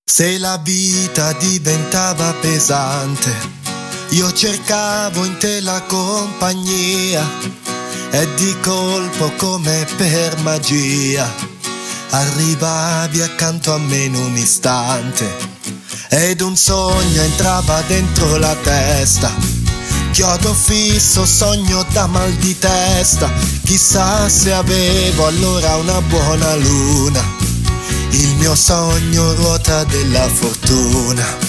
Se la vita diventava pesante, io cercavo in te la compagnia e di colpo come per magia arrivavi accanto a me in un istante ed un sogno entrava dentro la testa. Chiodo fisso, sogno da mal di testa, chissà se avevo allora una buona luna. Il mio sogno ruota della fortuna.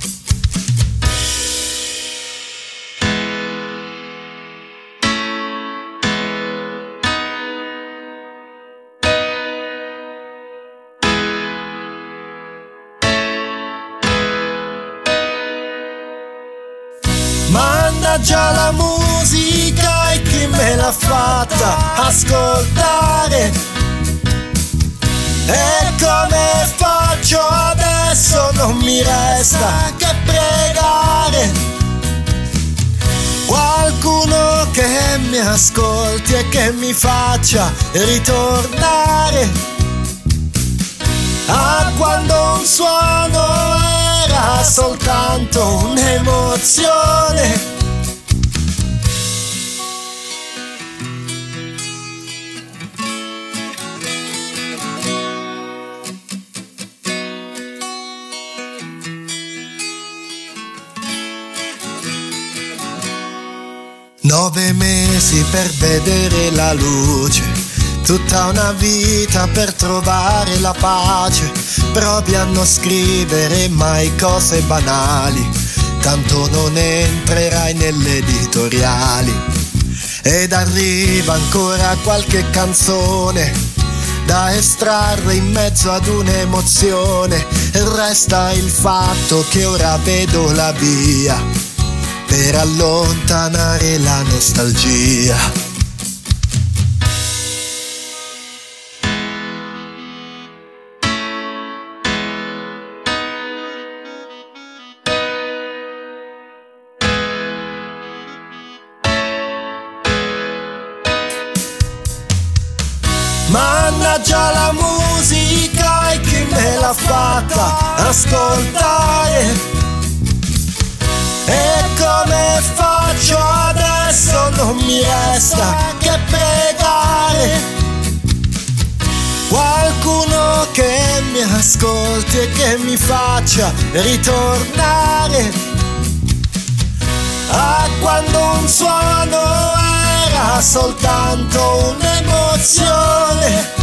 Mannaggia la musica e chi me l'ha fatta ascoltare. E come faccio adesso? Non mi resta che pregare qualcuno che mi ascolti e che mi faccia ritornare a quando un suono era soltanto un'emozione. 9 mesi per vedere la luce, tutta una vita per trovare la pace. Provi a non scrivere mai cose banali, tanto non entrerai nelle editoriali. Ed arriva ancora qualche canzone da estrarre in mezzo ad un'emozione. E resta il fatto che ora vedo la via per allontanare la nostalgia. Mannaggia la musica e chi me l'ha fatta ascoltare. E come faccio adesso? Non mi resta che pregare qualcuno che mi ascolti e che mi faccia ritornare a quando un suono era soltanto un'emozione.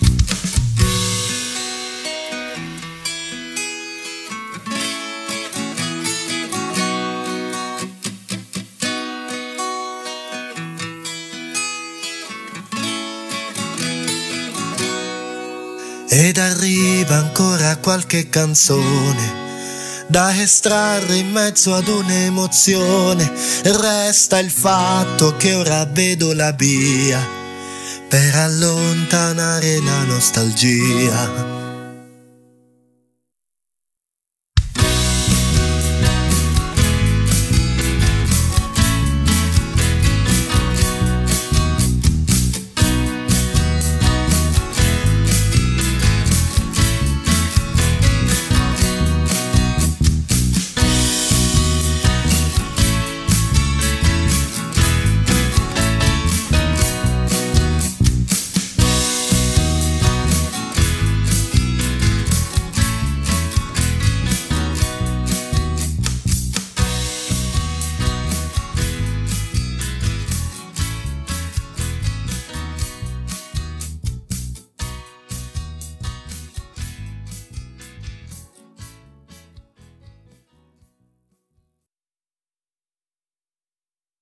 Ed arriva ancora qualche canzone da estrarre in mezzo ad un'emozione. Resta il fatto che ora vedo la via per allontanare la nostalgia.